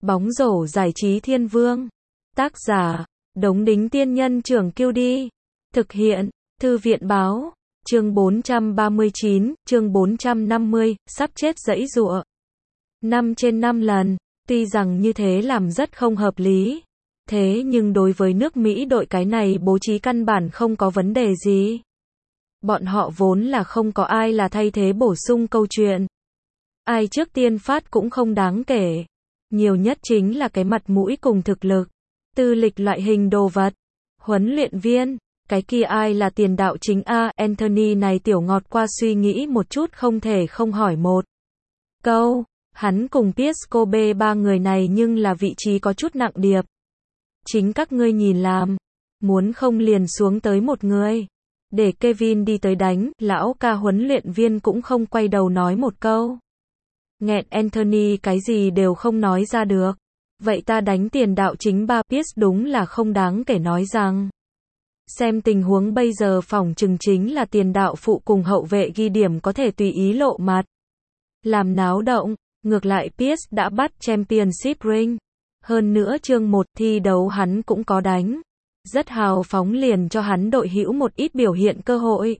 Bóng rổ giải trí thiên vương. Tác giả, Đống Đính Tiên Nhân Trưởng Kiêu Đi. Thực hiện, Thư viện Báo. Chương 439, chương 450, sắp chết giãy giụa. 5 trên 5 lần. Tuy rằng như thế làm rất không hợp lý. Thế nhưng đối với nước Mỹ đội cái này bố trí căn bản không có vấn đề gì. Bọn họ vốn là không có ai là thay thế bổ sung câu chuyện. Ai trước tiên phát cũng không đáng kể. Nhiều nhất chính là cái mặt mũi cùng thực lực. Tư lịch loại hình đồ vật. Huấn luyện viên. Cái kia ai là tiền đạo chính a? Anthony này tiểu ngọt qua suy nghĩ một chút không thể không hỏi một câu. Hắn cùng Pierce Kobe ba người này nhưng là vị trí có chút nặng điệp. Chính các ngươi nhìn làm. Muốn không liền xuống tới một người. Để Kevin đi tới đánh, lão ca huấn luyện viên cũng không quay đầu nói một câu. Nghẹn Anthony cái gì đều không nói ra được. Vậy ta đánh tiền đạo chính ba. Pierce đúng là không đáng kể nói rằng. Xem tình huống bây giờ phỏng chừng chính là tiền đạo phụ cùng hậu vệ ghi điểm có thể tùy ý lộ mặt. Làm náo động, ngược lại Pierce đã bắt Championship ring. Hơn nữa chương 1 thi đấu hắn cũng có đánh. Rất hào phóng liền cho hắn đội hữu một ít biểu hiện cơ hội.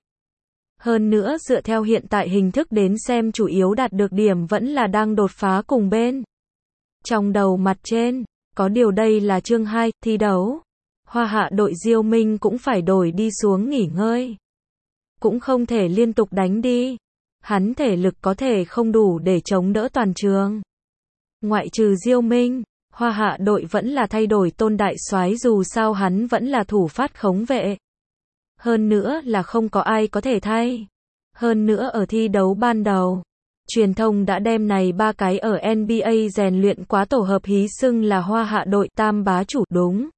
Hơn nữa dựa theo hiện tại hình thức đến xem chủ yếu đạt được điểm vẫn là đang đột phá cùng bên. Trong đầu mặt trên, có điều đây là chương 2, thi đấu. Hoa hạ đội Diêu Minh cũng phải đổi đi xuống nghỉ ngơi. Cũng không thể liên tục đánh đi. Hắn thể lực có thể không đủ để chống đỡ toàn trường. Ngoại trừ Diêu Minh, Hoa hạ đội vẫn là thay đổi Tôn đại soái dù sao hắn vẫn là thủ phát khống vệ. Hơn nữa là không có ai có thể thay. Hơn nữa ở thi đấu ban đầu, truyền thông đã đem này ba cái ở NBA rèn luyện quá tổ hợp hí xưng là Hoa hạ đội tam bá chủ đúng.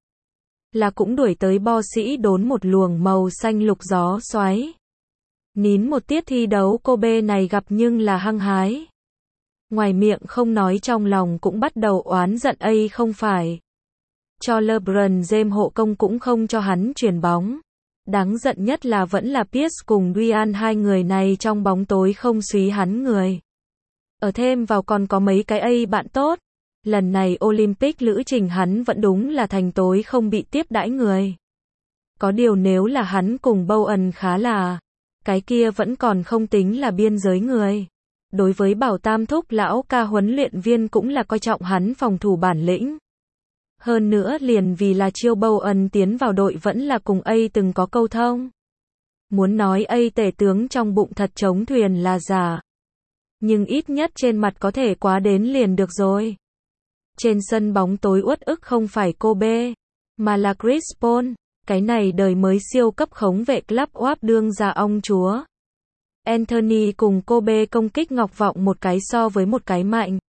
Là cũng đuổi tới bo sĩ đốn một luồng màu xanh lục gió xoáy. Nín một tiết thi đấu Kobe này gặp nhưng là hăng hái. Ngoài miệng không nói trong lòng cũng bắt đầu oán giận ấy không phải. Cho LeBron James hộ công cũng không cho hắn chuyển bóng. Đáng giận nhất là vẫn là Pierce cùng Dwyane hai người này trong bóng tối không súy hắn người. Ở thêm vào còn có mấy cái ấy bạn tốt. Lần này Olympic lữ trình hắn vẫn đúng là thành tối không bị tiếp đãi người. Có điều nếu là hắn cùng Bowen khá là, cái kia vẫn còn không tính là biên giới người. Đối với Bảo Tam thúc lão ca huấn luyện viên cũng là coi trọng hắn phòng thủ bản lĩnh. Hơn nữa liền vì là chiêu Bowen tiến vào đội vẫn là cùng A từng có câu thông. Muốn nói A tể tướng trong bụng thật chống thuyền là giả. Nhưng ít nhất trên mặt có thể quá đến liền được rồi. Trên sân bóng tối uất ức không phải Kobe, mà là Chris Paul, cái này đời mới siêu cấp khống vệ club WAP đương ra ông chúa. Anthony cùng Kobe công kích ngọc vọng một cái so với một cái mạnh.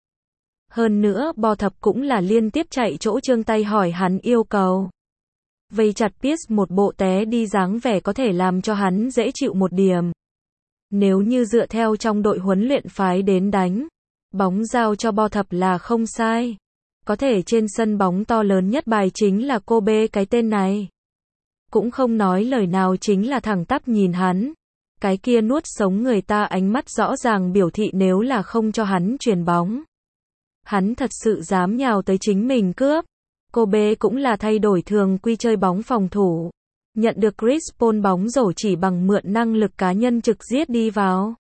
Hơn nữa bò thập cũng là liên tiếp chạy chỗ trương tay hỏi hắn yêu cầu. Vây chặt Pierce một bộ té đi dáng vẻ có thể làm cho hắn dễ chịu một điểm. Nếu như dựa theo trong đội huấn luyện phái đến đánh, bóng giao cho bò thập là không sai. Có thể trên sân bóng to lớn nhất bài chính là Kobe cái tên này. Cũng không nói lời nào chính là thẳng tắp nhìn hắn. Cái kia nuốt sống người ta ánh mắt rõ ràng biểu thị nếu là không cho hắn chuyền bóng. Hắn thật sự dám nhào tới chính mình cướp. Kobe cũng là thay đổi thường quy chơi bóng phòng thủ. Nhận được Chris Paul bóng rổ chỉ bằng mượn năng lực cá nhân trực giết đi vào.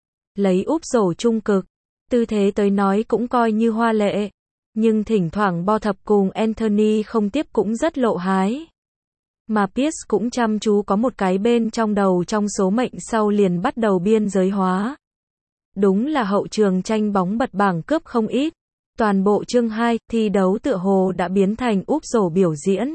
Lấy úp rổ trung cực. Tư thế tới nói cũng coi như hoa lệ. Nhưng thỉnh thoảng bo thập cùng Anthony không tiếp cũng rất lộ hái. Mà Pierce cũng chăm chú có một cái bên trong đầu trong số mệnh sau liền bắt đầu biên giới hóa. Đúng là hậu trường tranh bóng bật bảng cướp không ít. Toàn bộ chương 2, thi đấu tựa hồ đã biến thành úp rổ biểu diễn.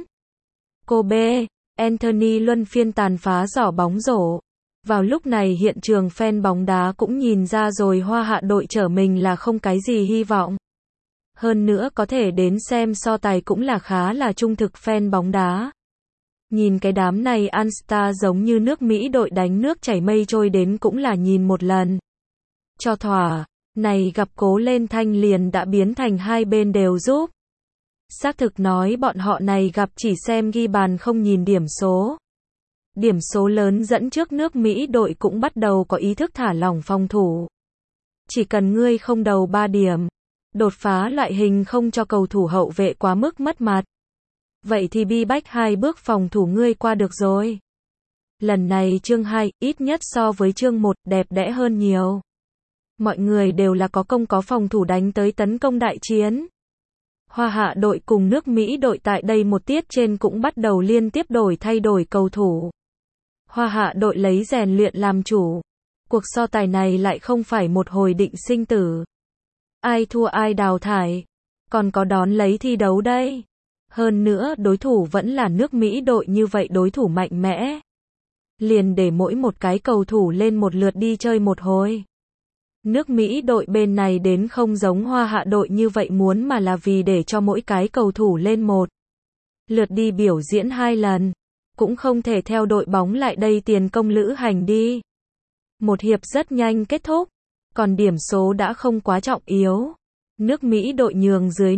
Kobe, Anthony luân phiên tàn phá giỏ bóng rổ. Vào lúc này hiện trường fan bóng đá cũng nhìn ra rồi Hoa hạ đội trở mình là không cái gì hy vọng. Hơn nữa có thể đến xem so tài cũng là khá là trung thực fan bóng đá. Nhìn cái đám này All-Star giống như nước Mỹ đội đánh nước chảy mây trôi đến cũng là nhìn một lần. Cho thỏa, này gặp cố lên thanh liền đã biến thành hai bên đều giúp. Xác thực nói bọn họ này gặp chỉ xem ghi bàn không nhìn điểm số. Điểm số lớn dẫn trước nước Mỹ đội cũng bắt đầu có ý thức thả lỏng phòng thủ. Chỉ cần ngươi không đầu 3 điểm. Đột phá loại hình không cho cầu thủ hậu vệ quá mức mất mặt. Vậy thì bi bách 2 bước phòng thủ ngươi qua được rồi. Lần này chương 2, ít nhất so với chương 1, đẹp đẽ hơn nhiều. Mọi người đều là có công có phòng thủ đánh tới tấn công đại chiến. Hoa Hạ đội cùng nước Mỹ đội tại đây một tiết trên cũng bắt đầu liên tiếp thay đổi cầu thủ. Hoa Hạ đội lấy rèn luyện làm chủ. Cuộc so tài này lại không phải một hồi định sinh tử. Ai thua ai đào thải. Còn có đón lấy thi đấu đây. Hơn nữa đối thủ vẫn là nước Mỹ đội, như vậy đối thủ mạnh mẽ. Liền để mỗi một cái cầu thủ lên một lượt đi chơi một hồi. Nước Mỹ đội bên này đến không giống Hoa Hạ đội như vậy muốn, mà là vì để cho mỗi cái cầu thủ lên một lượt đi biểu diễn 2 lần. Cũng không thể theo đội bóng lại đây tiền công lữ hành đi. Một hiệp rất nhanh kết thúc. Còn điểm số đã không quá trọng yếu. Nước Mỹ đội nhường dưới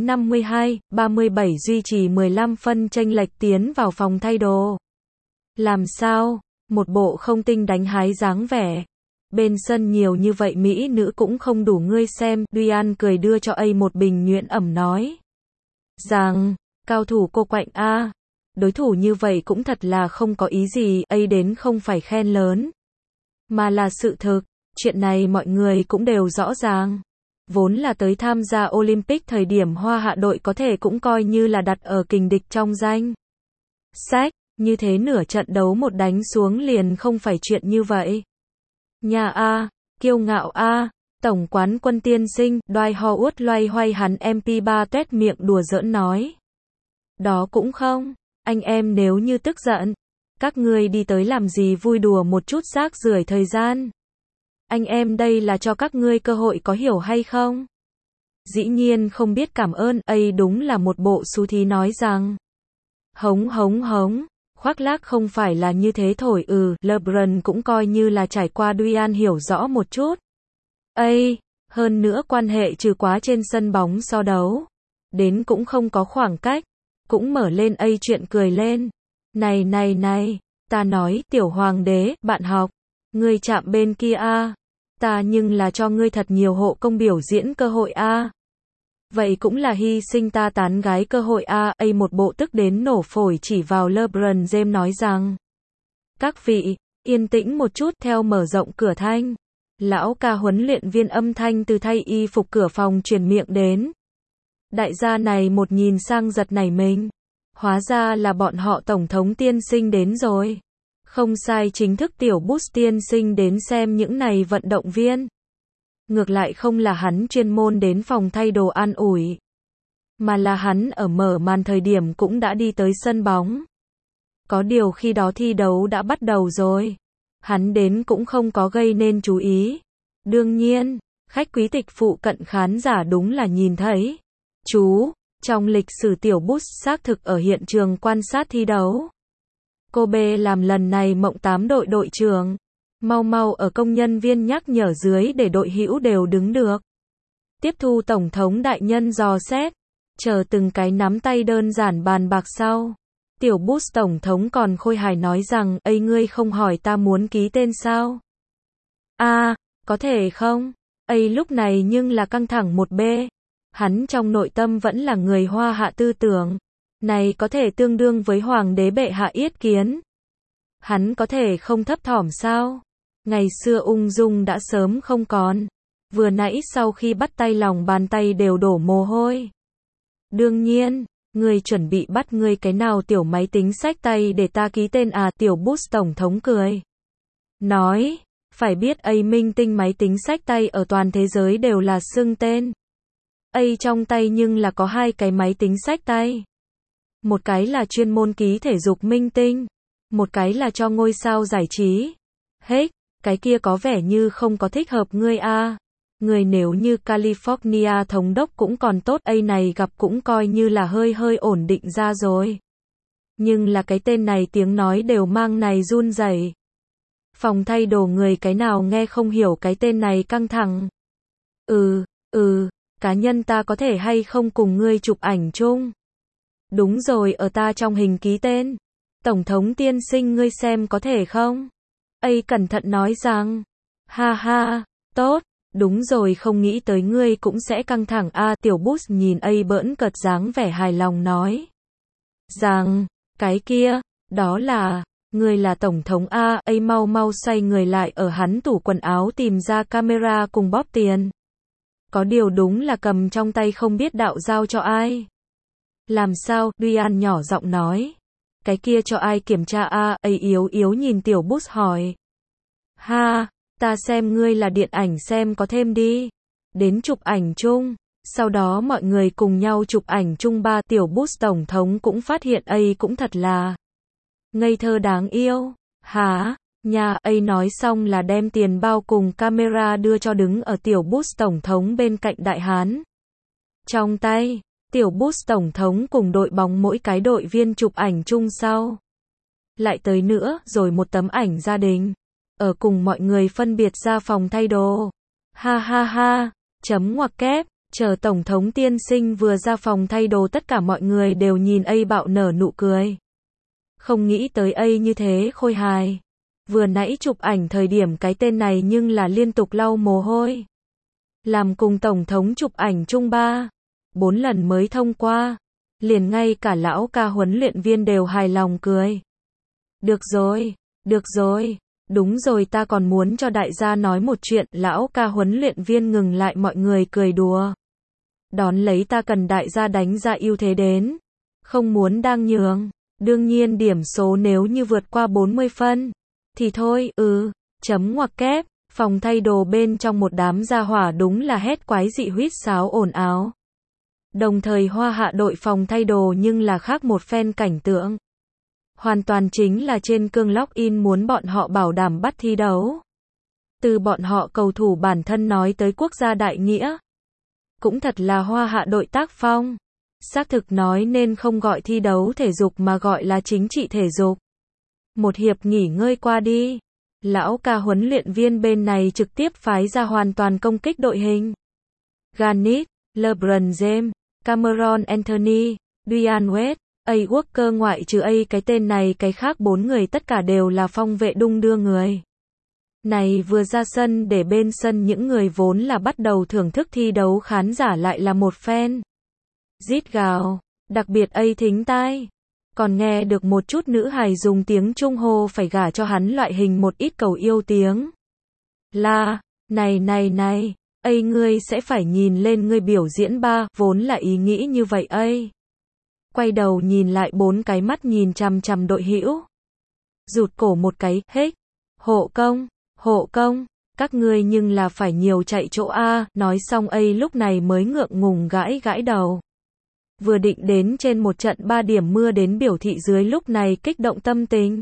52-37 duy trì 15 phân chênh lệch tiến vào phòng thay đồ. Làm sao? Một bộ không tinh đánh hái dáng vẻ. Bên sân nhiều như vậy Mỹ nữ cũng không đủ ngươi xem. Duyan cười đưa cho A một bình nhuyễn ẩm nói rằng, cao thủ cô quạnh a. Đối thủ như vậy cũng thật là không có ý gì. A đến không phải khen lớn, mà là sự thực. Chuyện này mọi người cũng đều rõ ràng. Vốn là tới tham gia Olympic thời điểm Hoa Hạ đội có thể cũng coi như là đặt ở kình địch trong danh sách. Như thế nửa trận đấu một đánh xuống liền không phải chuyện như vậy. Nhà A, kiêu ngạo A, tổng quán quân tiên sinh, Dwight Howard loay hoay hắn MP3 tuét miệng đùa giỡn nói. Đó cũng không, anh em nếu như tức giận, các ngươi đi tới làm gì vui đùa một chút rác rưởi thời gian. Anh em đây là cho các ngươi cơ hội có hiểu hay không? Dĩ nhiên không biết cảm ơn, ấy đúng là một bộ xú thí nói rằng. Hống hống hống, khoác lác không phải là như thế thổi. LeBron cũng coi như là trải qua Duyan hiểu rõ một chút. Hơn nữa quan hệ trừ quá trên sân bóng so đấu. Đến cũng không có khoảng cách. Cũng mở lên chuyện cười lên. Này, ta nói, tiểu hoàng đế, bạn học. Ngươi chạm bên kia a. Ta nhưng là cho ngươi thật nhiều hộ công biểu diễn cơ hội a. Vậy cũng là hy sinh ta tán gái cơ hội a. Một bộ tức đến nổ phổi chỉ vào LeBron James nói rằng. Các vị, yên tĩnh một chút. Theo mở rộng cửa thanh. Lão ca huấn luyện viên âm thanh từ thay y phục cửa phòng truyền miệng đến. Đại gia này một nhìn sang giật nảy mình. Hóa ra là bọn họ tổng thống tiên sinh đến rồi. Không sai, chính thức tiểu Bush tiên sinh đến xem những này vận động viên. Ngược lại không là hắn chuyên môn đến phòng thay đồ an ủi, mà là hắn ở mở màn thời điểm cũng đã đi tới sân bóng. Có điều khi đó thi đấu đã bắt đầu rồi. Hắn đến cũng không có gây nên chú ý. Đương nhiên, khách quý tịch phụ cận khán giả đúng là nhìn thấy. Trong lịch sử tiểu Bush xác thực ở hiện trường quan sát thi đấu. Cô B làm lần này mộng 8 đội trưởng. Mau ở công nhân viên nhắc nhở dưới để đội hữu đều đứng được. Tiếp thu tổng thống đại nhân dò xét. Chờ từng cái nắm tay đơn giản bàn bạc sau. Tiểu Bush tổng thống còn khôi hài nói rằng, ngươi không hỏi ta muốn ký tên sao? Có thể không? Lúc này nhưng là căng thẳng một B. Hắn trong nội tâm vẫn là người Hoa Hạ tư tưởng. Này có thể tương đương với hoàng đế bệ hạ yết kiến. Hắn có thể không thấp thỏm sao? Ngày xưa ung dung đã sớm không còn. Vừa nãy sau khi bắt tay lòng bàn tay đều đổ mồ hôi. Đương nhiên, người chuẩn bị bắt ngươi cái nào tiểu máy tính xách tay để ta ký tên à? Tiểu Bush tổng thống cười. Nói, phải biết minh tinh máy tính xách tay ở toàn thế giới đều là xưng tên. Trong tay nhưng là có 2 cái máy tính xách tay. Một cái là chuyên môn ký thể dục minh tinh. Một cái là cho ngôi sao giải trí. Cái kia có vẻ như không có thích hợp ngươi a. Người nếu như California thống đốc cũng còn tốt, này gặp cũng coi như là hơi ổn định ra rồi. Nhưng là cái tên này tiếng nói đều mang này run rẩy. Phòng thay đồ người cái nào nghe không hiểu cái tên này căng thẳng. Cá nhân ta có thể hay không cùng ngươi chụp ảnh chung? Đúng rồi, ở ta trong hình ký tên. Tổng thống tiên sinh ngươi xem có thể không? Cẩn thận nói rằng. Ha ha, tốt, Đúng rồi, không nghĩ tới ngươi cũng sẽ căng thẳng a. Tiểu Boost nhìn A bỡn cợt dáng vẻ hài lòng nói rằng, cái kia, đó là, ngươi là tổng thống a. A mau mau xoay người lại ở hắn tủ quần áo tìm ra camera cùng bóp tiền. Có điều đúng là cầm trong tay không biết đạo giao cho ai. Làm sao? Ryan nhỏ giọng nói. Cái kia cho ai kiểm tra a? A yếu yếu nhìn Tiểu Boost hỏi. Ha, ta xem ngươi là điện ảnh xem có thêm đi. Đến chụp ảnh chung. Sau đó mọi người cùng nhau chụp ảnh chung ba. Tiểu Boost tổng thống cũng phát hiện A cũng thật là ngây thơ đáng yêu. Hả? Nhà. A nói xong là đem tiền bao cùng camera đưa cho đứng ở Tiểu Boost tổng thống bên cạnh đại hán. Trong tay, Tiểu Boost tổng thống cùng đội bóng mỗi cái đội viên chụp ảnh chung sau. Lại tới nữa, rồi một tấm ảnh gia đình. Ở cùng mọi người phân biệt ra phòng thay đồ. Ha ha ha, chấm ngoặc kép, chờ tổng thống tiên sinh vừa ra phòng thay đồ tất cả mọi người đều nhìn A bạo nở nụ cười. Không nghĩ tới A như thế khôi hài. Vừa nãy chụp ảnh thời điểm cái tên này nhưng là liên tục lau mồ hôi. Làm cùng tổng thống chụp ảnh chung 3-4 lần mới thông qua. Liền ngay cả lão ca huấn luyện viên đều hài lòng cười. Được rồi, đúng rồi, ta còn muốn cho đại gia nói một chuyện. Lão ca huấn luyện viên ngừng lại mọi người cười đùa. Đón lấy ta cần đại gia đánh ra ưu thế đến. Không muốn đang nhường. Đương nhiên điểm số nếu như vượt qua 40 phân. Thì thôi, chấm ngoặc kép. Phòng thay đồ bên trong một đám gia hỏa đúng là hét quái dị huýt sáo ồn ào. Đồng thời Hoa Hạ đội phòng thay đồ nhưng là khác một phen cảnh tượng. Hoàn toàn chính là trên cương login muốn bọn họ bảo đảm bắt thi đấu. Từ bọn họ cầu thủ bản thân nói tới quốc gia đại nghĩa. Cũng thật là Hoa Hạ đội tác phong. Xác thực nói nên không gọi thi đấu thể dục mà gọi là chính trị thể dục. Một hiệp nghỉ ngơi qua đi. Lão ca huấn luyện viên bên này trực tiếp phái ra hoàn toàn công kích đội hình. Garnett, LeBron James, Cameron Anthony, Dwyane Wade, A Walker ngoại trừ A cái tên này cái khác 4 người tất cả đều là phong vệ đung đưa người. Này vừa ra sân để bên sân những người vốn là bắt đầu thưởng thức thi đấu khán giả lại là một phen rít gào, đặc biệt A thính tai. Còn nghe được một chút nữ hài dùng tiếng Trung hô phải gả cho hắn loại hình một ít cầu yêu tiếng. Là, này, A ngươi sẽ phải nhìn lên ngươi biểu diễn ba, vốn là ý nghĩ như vậy A. Quay đầu nhìn lại 4 cái mắt nhìn chằm chằm đội hữu. Rụt cổ một cái, hếch. Hộ công, các ngươi nhưng là phải nhiều chạy chỗ A, nói xong A lúc này mới ngượng ngùng gãi gãi đầu. Vừa định đến trên một trận 3 điểm mưa đến biểu thị dưới lúc này kích động tâm tình.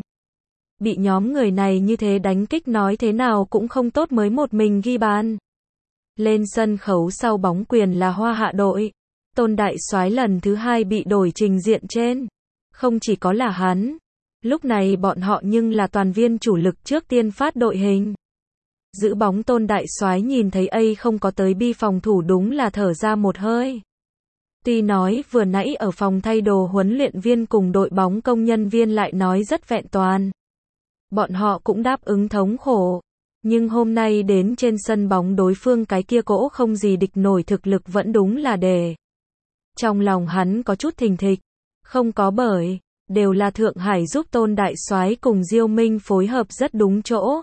Bị nhóm người này như thế đánh kích nói thế nào cũng không tốt mới một mình ghi bàn. Lên sân khấu sau bóng quyền là Hoa Hạ đội. Tôn Đại Soái lần thứ 2 bị đổi trình diện trên. Không chỉ có là hắn. Lúc này bọn họ nhưng là toàn viên chủ lực trước tiên phát đội hình. Giữ bóng Tôn Đại Soái nhìn thấy A không có tới bi phòng thủ đúng là thở ra một hơi. Tuy nói vừa nãy ở phòng thay đồ huấn luyện viên cùng đội bóng công nhân viên lại nói rất vẹn toàn. Bọn họ cũng đáp ứng thống khổ. Nhưng hôm nay đến trên sân bóng đối phương cái kia cỗ không gì địch nổi thực lực vẫn đúng là để. Trong lòng hắn có chút thình thịch. Không có bởi. Đều là Thượng Hải giúp Tôn Đại Soái cùng Diêu Minh phối hợp rất đúng chỗ.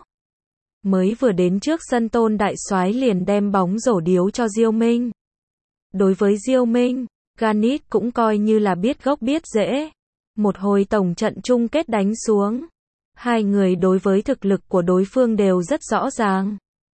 Mới vừa đến trước sân Tôn Đại Soái liền đem bóng rổ điếu cho Diêu Minh. Đối với Diêu Minh, Garnett cũng coi như là biết gốc biết rễ. Một hồi tổng trận chung kết đánh xuống. Hai người đối với thực lực của đối phương đều rất rõ ràng.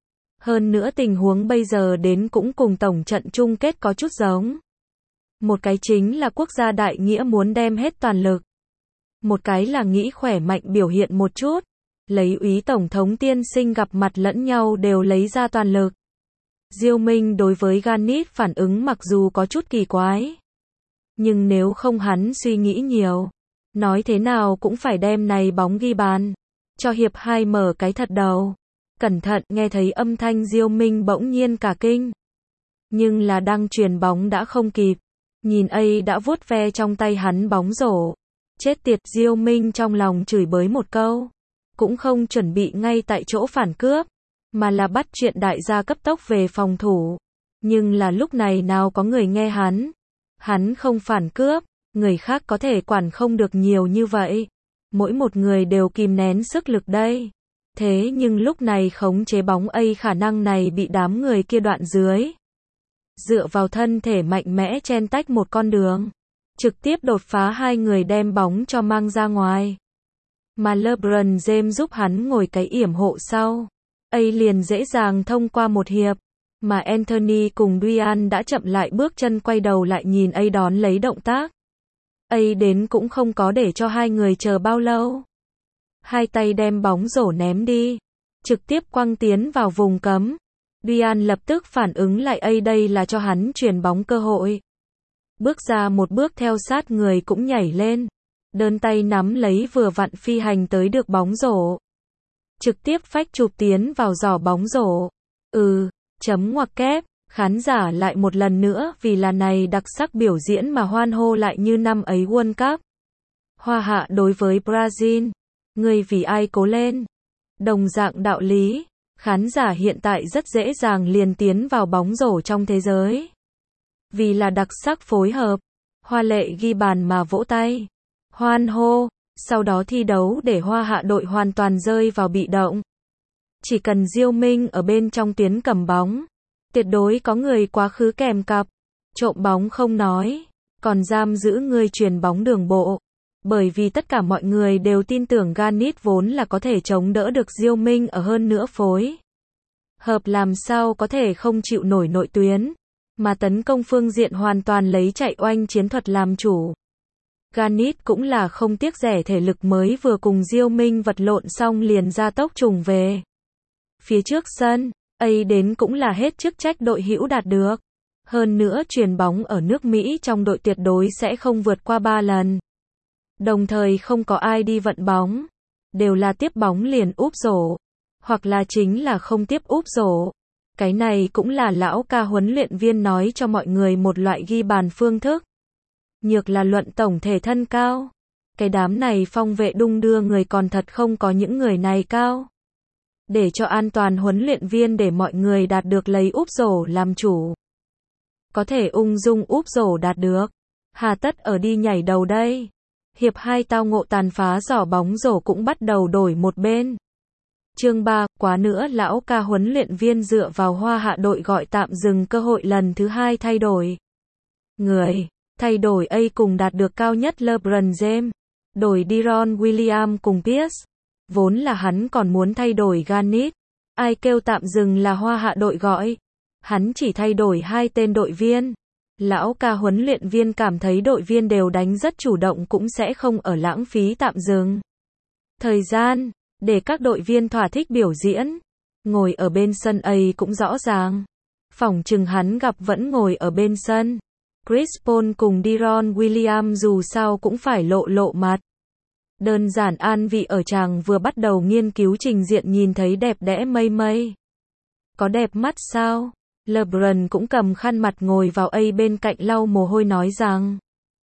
Hơn nữa tình huống bây giờ đến cũng cùng tổng trận chung kết có chút giống. Một cái chính là quốc gia đại nghĩa muốn đem hết toàn lực. Một cái là nghĩ khỏe mạnh biểu hiện một chút. Lấy úy tổng thống tiên sinh gặp mặt lẫn nhau đều lấy ra toàn lực. Diêu Minh đối với Garnett phản ứng mặc dù có chút kỳ quái. Nhưng nếu không hắn suy nghĩ nhiều. Nói thế nào cũng phải đem này bóng ghi bàn. Cho hiệp 2 mở cái thật đầu. Cẩn thận nghe thấy âm thanh Diêu Minh bỗng nhiên cả kinh. Nhưng là đang truyền bóng đã không kịp. Nhìn A đã vuốt ve trong tay hắn bóng rổ. Chết tiệt, Diêu Minh trong lòng chửi bới một câu. Cũng không chuẩn bị ngay tại chỗ phản cướp. mà là bắt chuyện đại gia cấp tốc về phòng thủ. Nhưng là lúc này nào có người nghe hắn. Hắn không phản cướp, người khác có thể quản không được nhiều như vậy. Mỗi một người đều kìm nén sức lực đây. Thế nhưng lúc này khống chế bóng khả năng này bị đám người kia đoạn dưới. Dựa vào thân thể mạnh mẽ chen tách một con đường. Trực tiếp đột phá hai người đem bóng cho mang ra ngoài. Mà LeBron James giúp hắn ngồi cái yểm hộ sau. Liền dễ dàng thông qua một hiệp. Mà Anthony cùng Dwyane đã chậm lại bước chân quay đầu lại nhìn đón lấy động tác. Đến cũng không có để cho hai người chờ bao lâu. Hai tay đem bóng rổ ném đi. Trực tiếp quăng tiến vào vùng cấm. Dwyane lập tức phản ứng lại đây là cho hắn chuyền bóng cơ hội. Bước ra một bước theo sát người cũng nhảy lên. Đơn tay nắm lấy vừa vặn phi hành tới được bóng rổ. Trực tiếp phách chụp tiến vào giỏ bóng rổ. Chấm ngoặc kép. Khán giả lại một lần nữa vì là này đặc sắc biểu diễn mà hoan hô lại như năm ấy World Cup. Hoa hạ đối với Brazil. Người vì ai cố lên. Đồng dạng đạo lý. Khán giả hiện tại rất dễ dàng liền tiến vào bóng rổ trong thế giới. Vì là đặc sắc phối hợp. Hoa lệ ghi bàn mà vỗ tay. Hoan hô. Sau đó thi đấu để Hoa hạ đội hoàn toàn rơi vào bị động. Chỉ cần Diêu Minh ở bên trong tuyến cầm bóng. Tuyệt đối có người quá khứ kèm cặp. Trộm bóng không nói. Còn giam giữ người chuyền bóng đường bộ. Bởi vì tất cả mọi người đều tin tưởng Garnett vốn là có thể chống đỡ được Diêu Minh ở hơn nữa phối. Hợp làm sao có thể không chịu nổi nội tuyến. Mà tấn công phương diện hoàn toàn lấy chạy oanh chiến thuật làm chủ. Garnett cũng là không tiếc rẻ thể lực mới vừa cùng Diêu Minh vật lộn xong liền ra tốc trùng về. Phía trước sân, đến cũng là hết chức trách đội hữu đạt được. Hơn nữa chuyền bóng ở nước Mỹ trong đội tuyệt đối sẽ không vượt qua 3 lần. Đồng thời không có ai đi vận bóng. Đều là tiếp bóng liền úp rổ. Hoặc là chính là không tiếp úp rổ. Cái này cũng là lão ca huấn luyện viên nói cho mọi người một loại ghi bàn phương thức. Nhược là luận tổng thể thân cao. Cái đám này phong vệ đung đưa người còn thật không có những người này cao. Để cho an toàn huấn luyện viên để mọi người đạt được lấy úp rổ làm chủ. Có thể ung dung úp rổ đạt được. Hà tất ở đi nhảy đầu đây. Hiệp 2 tao ngộ tàn phá giỏ bóng rổ cũng bắt đầu đổi một bên. Chương 3, quá nữa lão ca huấn luyện viên dựa vào Hoa hạ đội gọi tạm dừng cơ hội lần thứ 2 thay đổi. Người, thay đổi cùng đạt được cao nhất LeBron James. Đổi Deron Williams cùng Pierce. Vốn là hắn còn muốn thay đổi Garnett. Ai kêu tạm dừng là Hoa hạ đội gọi. Hắn chỉ thay đổi 2 tên đội viên. Lão ca huấn luyện viên cảm thấy đội viên đều đánh rất chủ động cũng sẽ không ở lãng phí tạm dừng thời gian, để các đội viên thỏa thích biểu diễn. Ngồi ở bên sân cũng rõ ràng. Phỏng chừng hắn gặp vẫn ngồi ở bên sân. Chris Paul cùng Deron Williams dù sao cũng phải lộ mặt. Đơn giản an vị ở chàng vừa bắt đầu nghiên cứu trình diện nhìn thấy đẹp đẽ mây. Có đẹp mắt sao? LeBron cũng cầm khăn mặt ngồi vào bên cạnh lau mồ hôi nói rằng.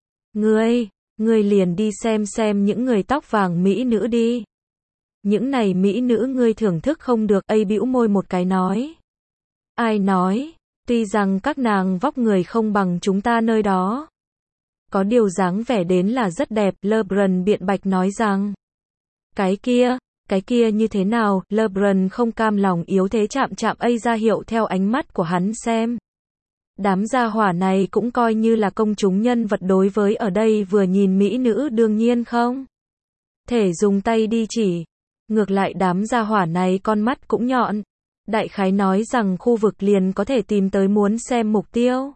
Ngươi liền đi xem những người tóc vàng mỹ nữ đi. Những này mỹ nữ ngươi thưởng thức không được bĩu môi một cái nói. Ai nói, tuy rằng các nàng vóc người không bằng chúng ta nơi đó. Có điều dáng vẻ đến là rất đẹp, LeBron biện bạch nói rằng. Cái kia như thế nào, LeBron không cam lòng yếu thế chạm ra hiệu theo ánh mắt của hắn xem. Đám gia hỏa này cũng coi như là công chúng nhân vật đối với ở đây vừa nhìn mỹ nữ đương nhiên không thể dùng tay đi chỉ. Ngược lại đám gia hỏa này con mắt cũng nhọn. Đại khái nói rằng khu vực liền có thể tìm tới muốn xem mục tiêu.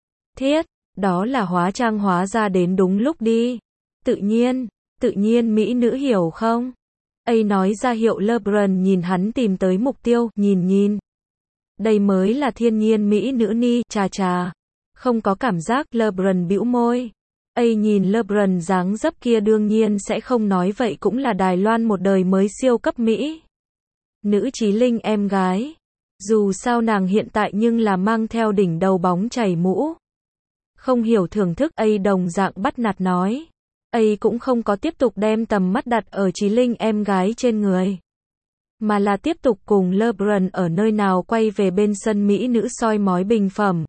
Đó là hóa trang hóa ra đến đúng lúc đi. Tự nhiên mỹ nữ hiểu không? Nói ra hiệu LeBron nhìn hắn tìm tới mục tiêu, nhìn. Đây mới là thiên nhiên mỹ nữ ni, chà. Không có cảm giác, LeBron bĩu môi. Nhìn LeBron dáng dấp kia đương nhiên sẽ không nói vậy cũng là Đài Loan một đời mới siêu cấp Mỹ. Nữ Chí Linh em gái. Dù sao nàng hiện tại nhưng là mang theo đỉnh đầu bóng chảy mũ. Không hiểu thưởng thức đồng dạng bắt nạt nói. Cũng không có tiếp tục đem tầm mắt đặt ở Chí Linh em gái trên người. mà là tiếp tục cùng LeBron ở nơi nào quay về bên sân Mỹ nữ soi mói bình phẩm.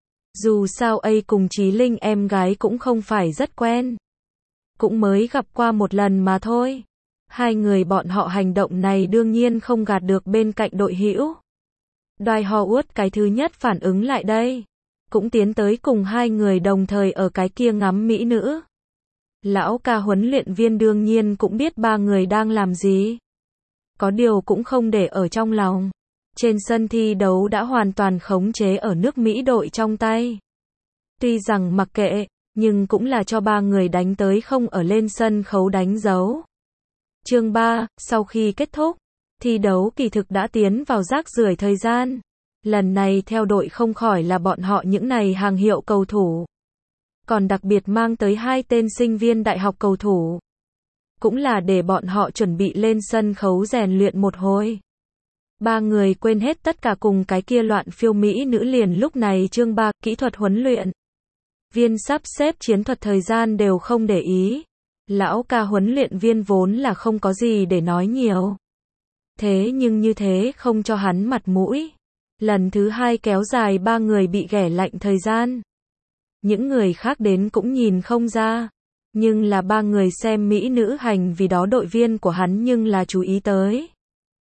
Dù sao A cùng Chí Linh em gái cũng không phải rất quen. Cũng mới gặp qua một lần mà thôi. Hai người bọn họ hành động này đương nhiên không gạt được bên cạnh đội hữu. Dwight Howard cái thứ nhất phản ứng lại đây. Cũng tiến tới cùng hai người đồng thời ở cái kia ngắm mỹ nữ. Lão ca huấn luyện viên đương nhiên cũng biết ba người đang làm gì. Có điều cũng không để ở trong lòng. Trên sân thi đấu đã hoàn toàn khống chế ở nước Mỹ đội trong tay. Tuy rằng mặc kệ, nhưng cũng là cho ba người đánh tới không ở lên sân khấu đánh dấu. Chương 3, sau khi kết thúc, thi đấu kỳ thực đã tiến vào rác rưởi thời gian. Lần này theo đội không khỏi là bọn họ những này hàng hiệu cầu thủ. Còn đặc biệt mang tới 2 tên sinh viên đại học cầu thủ. Cũng là để bọn họ chuẩn bị lên sân khấu rèn luyện một hồi. Ba người quên hết tất cả cùng cái kia loạn phiêu mỹ nữ liền lúc này chương 3, kỹ thuật huấn luyện. Viên sắp xếp chiến thuật thời gian đều không để ý. Lão ca huấn luyện viên vốn là không có gì để nói nhiều. Thế nhưng như thế không cho hắn mặt mũi. Lần thứ 2 kéo dài ba người bị ghẻ lạnh thời gian. Những người khác đến cũng nhìn không ra. Nhưng là ba người xem mỹ nữ hành vì đó đội viên của hắn nhưng là chú ý tới.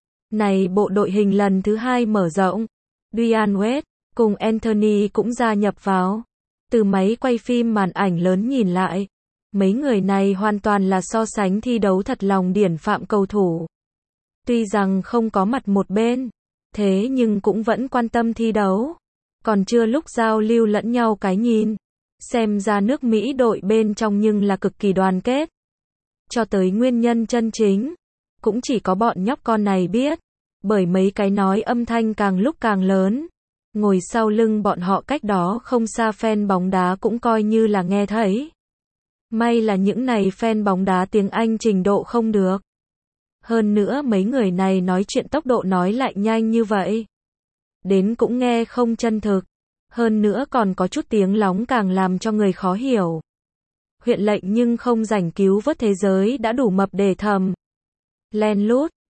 Này bộ đội hình lần thứ 2 mở rộng. Dwyane Wade cùng Anthony cũng gia nhập vào. Từ máy quay phim màn ảnh lớn nhìn lại. Mấy người này hoàn toàn là so sánh thi đấu thật lòng điển phạm cầu thủ. Tuy rằng không có mặt một bên. Thế nhưng cũng vẫn quan tâm thi đấu. Còn chưa lúc giao lưu lẫn nhau cái nhìn. Xem ra nước Mỹ đội bên trong nhưng là cực kỳ đoàn kết. Cho tới nguyên nhân chân chính. Cũng chỉ có bọn nhóc con này biết. Bởi mấy cái nói âm thanh càng lúc càng lớn. Ngồi sau lưng bọn họ cách đó không xa fan bóng đá cũng coi như là nghe thấy. May là những này fan bóng đá tiếng Anh trình độ không được. Hơn nữa mấy người này nói chuyện tốc độ nói lại nhanh như vậy. Đến cũng nghe không chân thực. Hơn nữa còn có chút tiếng lóng càng làm cho người khó hiểu. Huyện lệnh nhưng không rảnh cứu vớt thế giới đã đủ mập để thầm. Len lút,